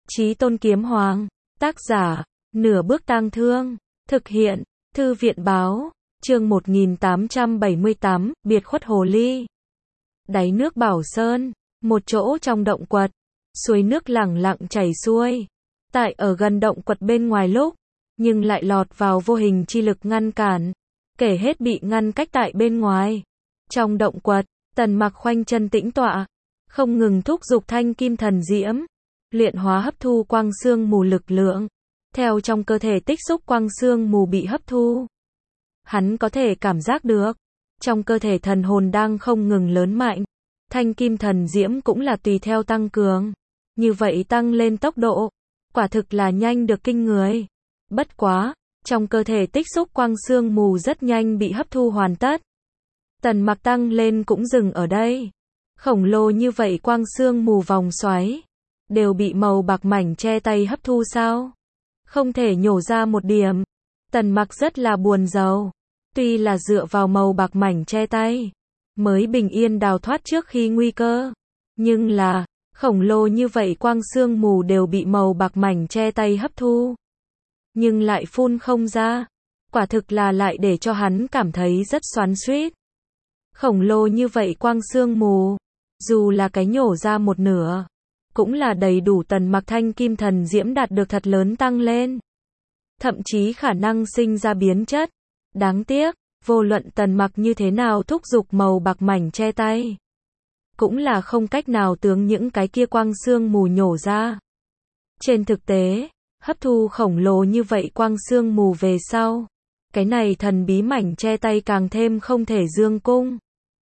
Chí Tôn Kiếm Hoàng, tác giả, Nửa Bước Tang Thương, thực hiện, Thư viện báo, chương 1878, biệt khuất hồ ly. Đáy nước Bảo Sơn, một chỗ trong động quật, suối nước lẳng lặng chảy xuôi. Tại ở gần động quật bên ngoài lúc, nhưng lại lọt vào vô hình chi lực ngăn cản, kể hết bị ngăn cách tại bên ngoài. Trong động quật, Tần Mặc khoanh chân tĩnh tọa, không ngừng thúc giục thanh kim thần diễm, luyện hóa hấp thu quang xương mù lực lượng. Theo trong cơ thể tích xúc quang xương mù bị hấp thu, hắn có thể cảm giác được, trong cơ thể thần hồn đang không ngừng lớn mạnh. Thanh kim thần diễm cũng là tùy theo tăng cường. Như vậy tăng lên tốc độ, quả thực là nhanh được kinh người. Bất quá, trong cơ thể tích xúc quang xương mù rất nhanh bị hấp thu hoàn tất. Tần Mặc tăng lên cũng dừng ở đây. Khổng lồ như vậy quang xương mù vòng xoáy, đều bị màu bạc mảnh che tay hấp thu sao? Không thể nhổ ra một điểm. Tần Mặc rất là buồn rầu. Tuy là dựa vào màu bạc mảnh che tay, mới bình yên đào thoát trước khi nguy cơ. Nhưng là, khổng lồ như vậy quang xương mù đều bị màu bạc mảnh che tay hấp thu. Nhưng lại phun không ra. Quả thực là lại để cho hắn cảm thấy rất xoắn xuýt. Khổng lồ như vậy quang xương mù, dù là cái nhổ ra một nửa, cũng là đầy đủ Tần Mặc thanh kim thần diễm đạt được thật lớn tăng lên. Thậm chí khả năng sinh ra biến chất. Đáng tiếc, vô luận Tần Mặc như thế nào thúc giục màu bạc mảnh che tay, cũng là không cách nào tướng những cái kia quang xương mù nhổ ra. Trên thực tế, hấp thu khổng lồ như vậy quang xương mù về sau, cái này thần bí mảnh che tay càng thêm không thể dương cung.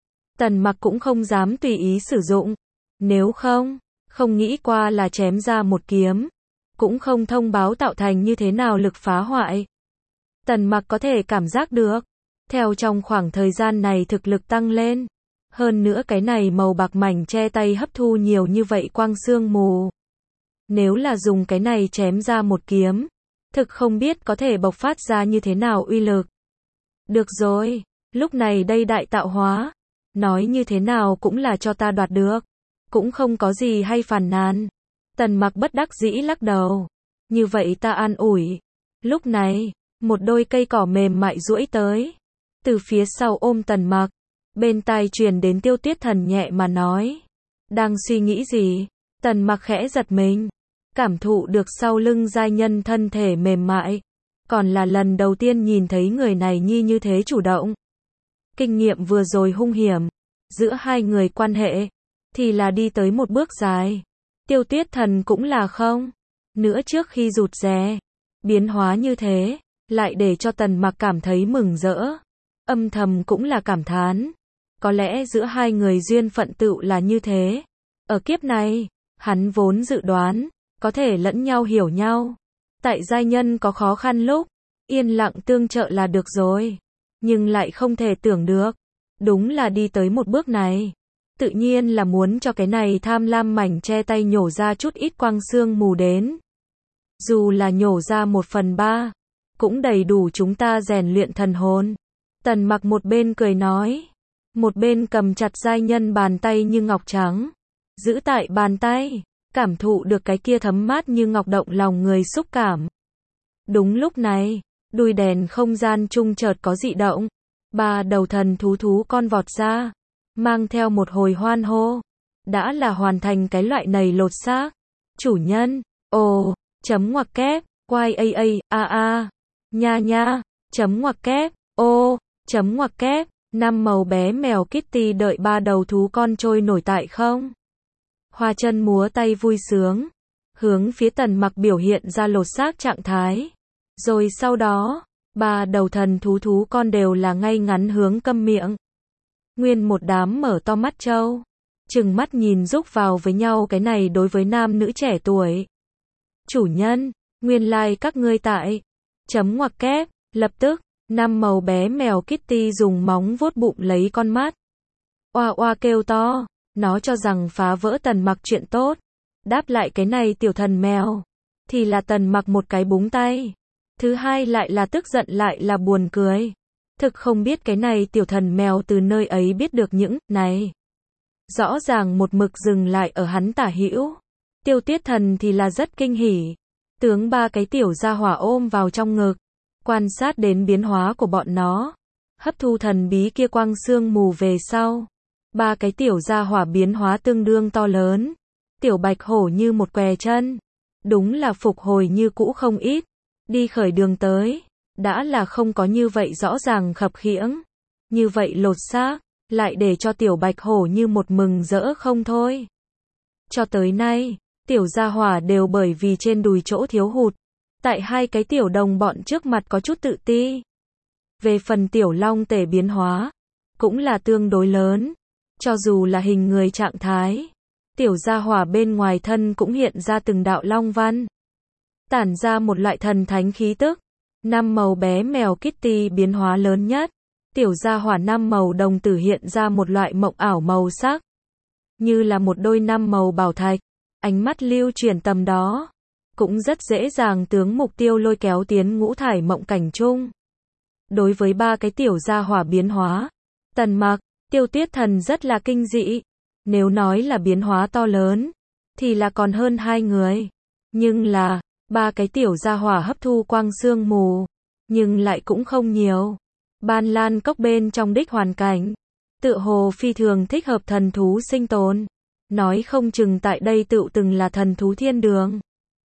Tần Mặc cũng không dám tùy ý sử dụng. Nếu không nghĩ qua là chém ra một kiếm, cũng không thông báo tạo thành như thế nào lực phá hoại. Tần Mặc có thể cảm giác được, theo trong khoảng thời gian này thực lực tăng lên. Hơn nữa cái này màu bạc mảnh che tay hấp thu nhiều như vậy quang xương mù. Nếu là dùng cái này chém ra một kiếm, thực không biết có thể bộc phát ra như thế nào uy lực. Được rồi, lúc này đây đại tạo hóa, nói như thế nào cũng là cho ta đoạt được, cũng không có gì hay phàn nàn. Tần Mặc bất đắc dĩ lắc đầu. Như vậy ta an ủi. Lúc này, một đôi cây cỏ mềm mại duỗi tới, từ phía sau ôm Tần Mặc, bên tai truyền đến Tiêu Tuyết Thần nhẹ mà nói. Đang suy nghĩ gì? Tần Mặc khẽ giật mình, cảm thụ được sau lưng giai nhân thân thể mềm mại, còn là lần đầu tiên nhìn thấy người này như thế chủ động. Kinh nghiệm vừa rồi hung hiểm, giữa hai người quan hệ, thì là đi tới một bước dài. Tiêu Tuyết Thần cũng là không nữa trước khi rụt rè, biến hóa như thế, lại để cho Tần Mặc cảm thấy mừng rỡ. Âm thầm cũng là cảm thán, có lẽ giữa hai người duyên phận tựu là như thế. Ở kiếp này, hắn vốn dự đoán, có thể lẫn nhau hiểu nhau. Tại giai nhân có khó khăn lúc, yên lặng tương trợ là được rồi. Nhưng lại không thể tưởng được, đúng là đi tới một bước này. Tự nhiên là muốn cho cái này tham lam mảnh che tay nhổ ra chút ít quang xương mù đến. Dù là nhổ ra 1/3, cũng đầy đủ chúng ta rèn luyện thần hồn. Tần Mặc một bên cười nói, một bên cầm chặt giai nhân bàn tay như ngọc trắng, giữ tại bàn tay, cảm thụ được cái kia thấm mát như ngọc động lòng người xúc cảm. Đúng lúc này, đuôi đèn không gian trung chợt có dị động, 3 đầu thần thú con vọt ra, mang theo một hồi hoan hô. Đã là hoàn thành cái loại này lột xác. Chủ nhân, ồ, chấm ngoặc kép, quai nha nha, chấm ngoặc kép, ô, chấm ngoặc kép, 5 màu bé mèo Kitty đợi 3 đầu thú con trôi nổi tại không. Hoa chân múa tay vui sướng, hướng phía Tần Mặc biểu hiện ra lột xác trạng thái. Rồi sau đó, 3 đầu thần thú con đều là ngay ngắn hướng câm miệng. Nguyên một đám mở to mắt trâu, trừng mắt nhìn rúc vào với nhau cái này đối với nam nữ trẻ tuổi. Chủ nhân, nguyên lai các ngươi tại. Chấm ngoặc kép, lập tức, 5 màu bé mèo Kitty dùng móng vuốt bụng lấy con mắt. Oa oa kêu to, nó cho rằng phá vỡ Tần Mặc chuyện tốt. Đáp lại cái này tiểu thần mèo, thì là Tần Mặc một cái búng tay. Thứ hai lại là tức giận lại là buồn cười. Thực không biết cái này tiểu thần mèo từ nơi ấy biết được những này. Rõ ràng một mực dừng lại ở hắn tả hữu. Tiêu Tiết Thần thì là rất kinh hỉ. Tướng ba cái tiểu gia hỏa ôm vào trong ngực, quan sát đến biến hóa của bọn nó. Hấp thu thần bí kia quang sương mù về sau. Ba cái tiểu gia hỏa biến hóa tương đương to lớn. Tiểu bạch hổ như một què chân. Đúng là phục hồi như cũ không ít. Đi khởi đường tới. Đã là không có như vậy rõ ràng khập khiễng. Như vậy lột xác. Lại để cho tiểu bạch hổ như một mừng rỡ không thôi. Cho tới nay, tiểu gia hỏa đều bởi vì trên đùi chỗ thiếu hụt. Tại hai cái tiểu đồng bọn trước mặt có chút tự ti. Về phần tiểu long tể biến hóa, cũng là tương đối lớn. Cho dù là hình người trạng thái, tiểu gia hỏa bên ngoài thân cũng hiện ra từng đạo long văn. Tản ra một loại thần thánh khí tức. Năm màu bé mèo Kitty biến hóa lớn nhất. Tiểu gia hỏa năm màu đồng tử hiện ra một loại mộng ảo màu sắc. Như là một đôi năm màu bảo thạch. Ánh mắt lưu chuyển tầm đó. Cũng rất dễ dàng tướng mục tiêu lôi kéo tiến ngũ thải mộng cảnh chung. Đối với ba cái tiểu gia hỏa biến hóa, Tần Mặc, Tiêu Tiết Thần rất là kinh dị. Nếu nói là biến hóa to lớn, thì là còn hơn hai người. Nhưng là, ba cái tiểu gia hỏa hấp thu quang sương mù, nhưng lại cũng không nhiều. Ban Lan cốc bên trong đích hoàn cảnh, tựa hồ phi thường thích hợp thần thú sinh tồn. Nói không chừng tại đây tựu từng là thần thú thiên đường.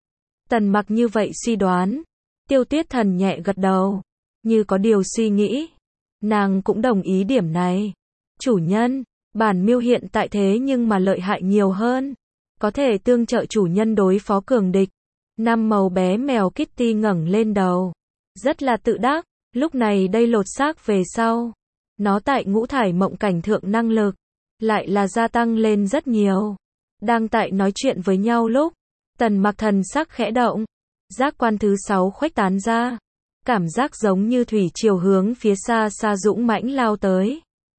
Tần Mặc như vậy suy đoán. Tiêu Tiết Thần nhẹ gật đầu, như có điều suy nghĩ. Nàng cũng đồng ý điểm này. Chủ nhân, bản miêu hiện tại thế nhưng mà lợi hại nhiều hơn. Có thể tương trợ chủ nhân đối phó cường địch. Năm màu bé mèo Kitty ngẩng lên đầu. Rất là tự đắc, lúc này đây lột xác về sau. Nó tại ngũ thải mộng cảnh thượng năng lực, lại là gia tăng lên rất nhiều. Đang tại nói chuyện với nhau lúc, Tần Mặc thần sắc khẽ động. Giác quan thứ 6 khuếch tán ra. Cảm giác giống như thủy triều hướng phía xa xa dũng mãnh lao tới.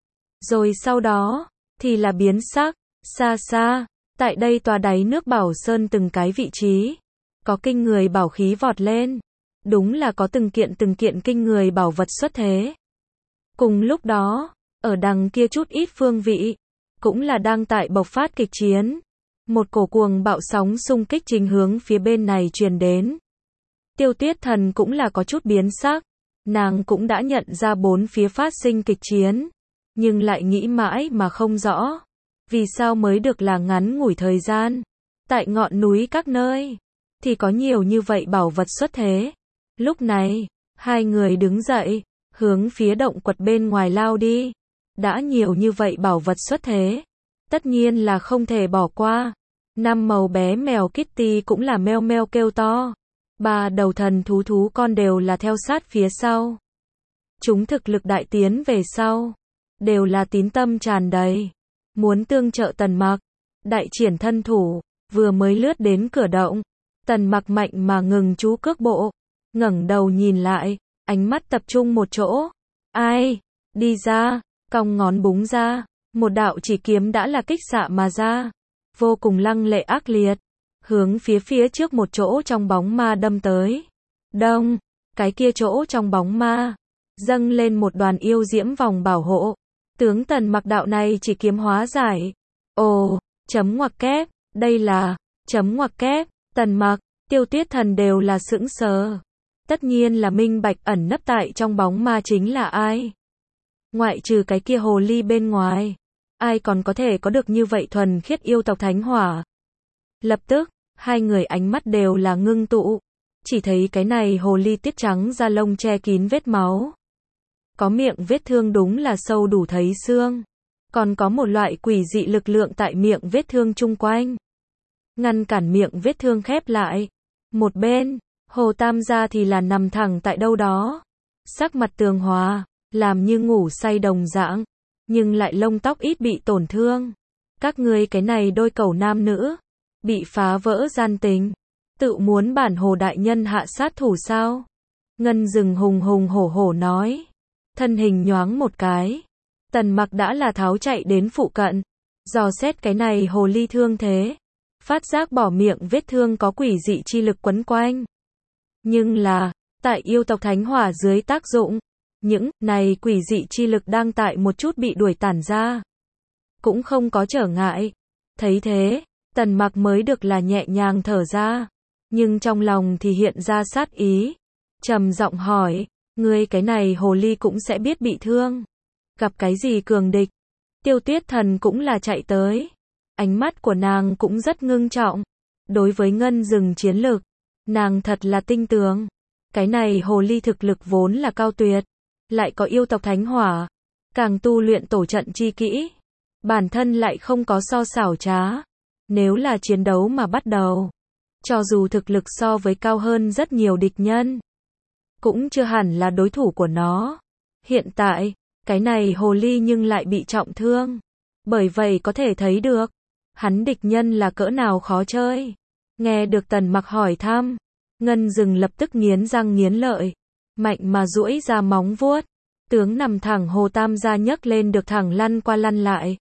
Rồi sau đó, thì là biến sắc, xa xa, tại đây tòa đáy nước Bảo Sơn từng cái vị trí. Có kinh người bảo khí vọt lên. Đúng là có từng kiện kinh người bảo vật xuất thế. Cùng lúc đó, ở đằng kia chút ít phương vị, cũng là đang tại bộc phát kịch chiến. Một cổ cuồng bạo sóng xung kích chính hướng phía bên này truyền đến. Tiêu Tiết Thần cũng là có chút biến sắc. Nàng cũng đã nhận ra bốn phía phát sinh kịch chiến. Nhưng lại nghĩ mãi mà không rõ. Vì sao mới được là ngắn ngủi thời gian. Tại ngọn núi các nơi, thì có nhiều như vậy bảo vật xuất thế. Lúc này, hai người đứng dậy, hướng phía động quật bên ngoài lao đi. Đã nhiều như vậy bảo vật xuất thế. Tất nhiên là không thể bỏ qua. Năm màu bé mèo Kitty cũng là meo meo kêu to. Ba đầu thần thú con đều là theo sát phía sau. Chúng thực lực đại tiến về sau. Đều là tín tâm tràn đầy. Muốn tương trợ Tần Mặc. Đại triển thân thủ. Vừa mới lướt đến cửa động. Tần Mặc mạnh mà ngừng chú cước bộ. Ngẩng đầu nhìn lại. Ánh mắt tập trung một chỗ. Ai? Đi ra. Cong ngón búng ra. Một đạo chỉ kiếm đã là kích xạ mà ra. Vô cùng lăng lệ ác liệt. Hướng phía trước một chỗ trong bóng ma đâm tới. Đông. Cái kia chỗ trong bóng ma. Dâng lên một đoàn yêu diễm vòng bảo hộ. Tướng Tần Mặc đạo này chỉ kiếm hóa giải. Ồ, chấm ngoặc kép. Đây là, chấm ngoặc kép. Tần Mặc, Tiêu Tiết Thần đều là sững sờ. Tất nhiên là minh bạch ẩn nấp tại trong bóng ma chính là ai. Ngoại trừ cái kia hồ ly bên ngoài. Ai còn có thể có được như vậy thuần khiết yêu tộc thánh hỏa. Lập tức, hai người ánh mắt đều là ngưng tụ. Chỉ thấy cái này hồ ly tiết trắng da lông che kín vết máu. Có miệng vết thương đúng là sâu đủ thấy xương. Còn có một loại quỷ dị lực lượng tại miệng vết thương chung quanh. Ngăn cản miệng vết thương khép lại. Một bên, Hồ Tam gia thì là nằm thẳng tại đâu đó. Sắc mặt tường hòa, làm như ngủ say đồng dạng. Nhưng lại lông tóc ít bị tổn thương. Các ngươi cái này đôi cẩu nam nữ. Bị phá vỡ gian tình. Tự muốn bản Hồ đại nhân hạ sát thủ sao? Ngân Dừng hùng hùng hổ hổ nói. Thân hình nhoáng một cái. Tần Mặc đã là tháo chạy đến phụ cận. Dò xét cái này hồ ly thương thế. Phát giác bỏ miệng vết thương có quỷ dị chi lực quấn quanh. Nhưng là, tại yêu tộc thánh hỏa dưới tác dụng. Những này quỷ dị chi lực đang tại một chút bị đuổi tản ra. Cũng không có trở ngại. Thấy thế, Tần Mặc mới được là nhẹ nhàng thở ra, nhưng trong lòng thì hiện ra sát ý, trầm giọng hỏi, ngươi cái này hồ ly cũng sẽ biết bị thương, gặp cái gì cường địch? Tiêu Tuyết Thần cũng là chạy tới, ánh mắt của nàng cũng rất ngưng trọng, đối với ngân rừng chiến lực, nàng thật là tinh tường, cái này hồ ly thực lực vốn là cao tuyệt, lại có yêu tộc thánh hỏa, càng tu luyện tổ trận chi kỹ, bản thân lại không có so xảo trá, nếu là chiến đấu mà bắt đầu, cho dù thực lực so với cao hơn rất nhiều địch nhân, cũng chưa hẳn là đối thủ của nó. Hiện tại, cái này hồ ly nhưng lại bị trọng thương, bởi vậy có thể thấy được, hắn địch nhân là cỡ nào khó chơi. Nghe được Tần Mặc hỏi thăm, ngân rừng lập tức nghiến răng nghiến lợi, mạnh mà duỗi ra móng vuốt, tướng nằm thẳng Hồ Tam gia nhấc lên được thẳng lăn qua lăn lại.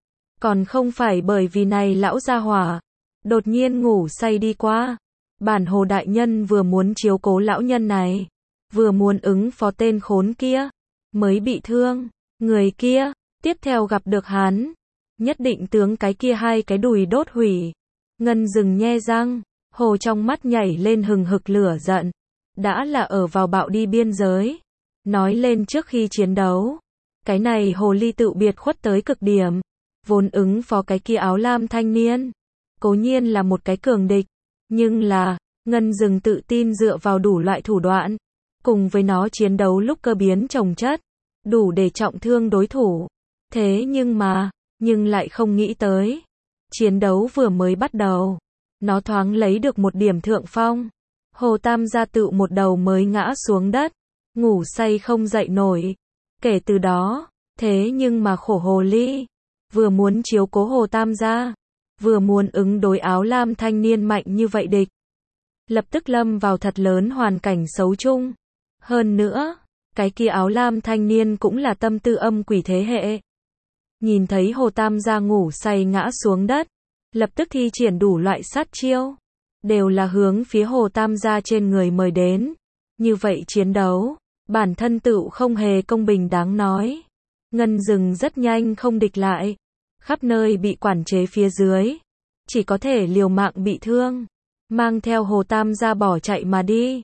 Còn không phải bởi vì này lão gia hỏa, đột nhiên ngủ say đi qua. Bản Hồ đại nhân vừa muốn chiếu cố lão nhân này, vừa muốn ứng phó tên khốn kia, mới bị thương. Người kia, tiếp theo gặp được hắn, nhất định tướng cái kia hai cái đùi đốt hủy. Ngân rừng nhe răng, hồ trong mắt nhảy lên hừng hực lửa giận. Đã là ở vào bạo đi biên giới. Nói lên trước khi chiến đấu, cái này hồ ly tự biệt khuất tới cực điểm. Vốn ứng phó cái kia áo lam thanh niên, cố nhiên là một cái cường địch, nhưng là, ngân rừng tự tin dựa vào đủ loại thủ đoạn, cùng với nó chiến đấu lúc cơ biến chồng chất, đủ để trọng thương đối thủ. Thế nhưng lại không nghĩ tới, chiến đấu vừa mới bắt đầu, nó thoáng lấy được một điểm thượng phong. Hồ Tam gia tự một đầu mới ngã xuống đất, ngủ say không dậy nổi. Kể từ đó, thế nhưng mà khổ hồ ly, vừa muốn chiếu cố Hồ Tam gia, vừa muốn ứng đối áo lam thanh niên mạnh như vậy địch. Lập tức lâm vào thật lớn hoàn cảnh xấu chung. Hơn nữa, cái kia áo lam thanh niên cũng là tâm tư âm quỷ thế hệ. Nhìn thấy Hồ Tam gia ngủ say ngã xuống đất, lập tức thi triển đủ loại sát chiêu, đều là hướng phía Hồ Tam gia trên người mời đến. Như vậy chiến đấu, bản thân tự không hề công bình đáng nói. Ngân rừng rất nhanh không địch lại, khắp nơi bị quản chế phía dưới, chỉ có thể liều mạng bị thương, mang theo Hồ Tam gia bỏ chạy mà đi.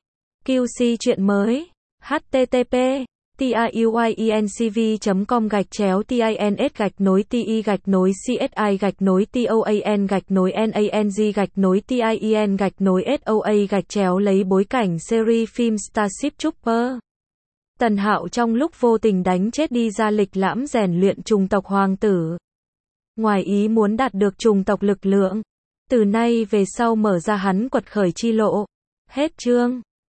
QC chuyện mới, http://ti.com/TINS-TOAN-NANG-TIEN-SOA lấy bối cảnh series phim Starship Trooper. Tần Hạo trong lúc vô tình đánh chết đi ra lịch lãm rèn luyện chủng tộc hoàng tử. Ngoài ý muốn đạt được chủng tộc lực lượng, từ nay về sau mở ra hắn quật khởi chi lộ. Hết chương.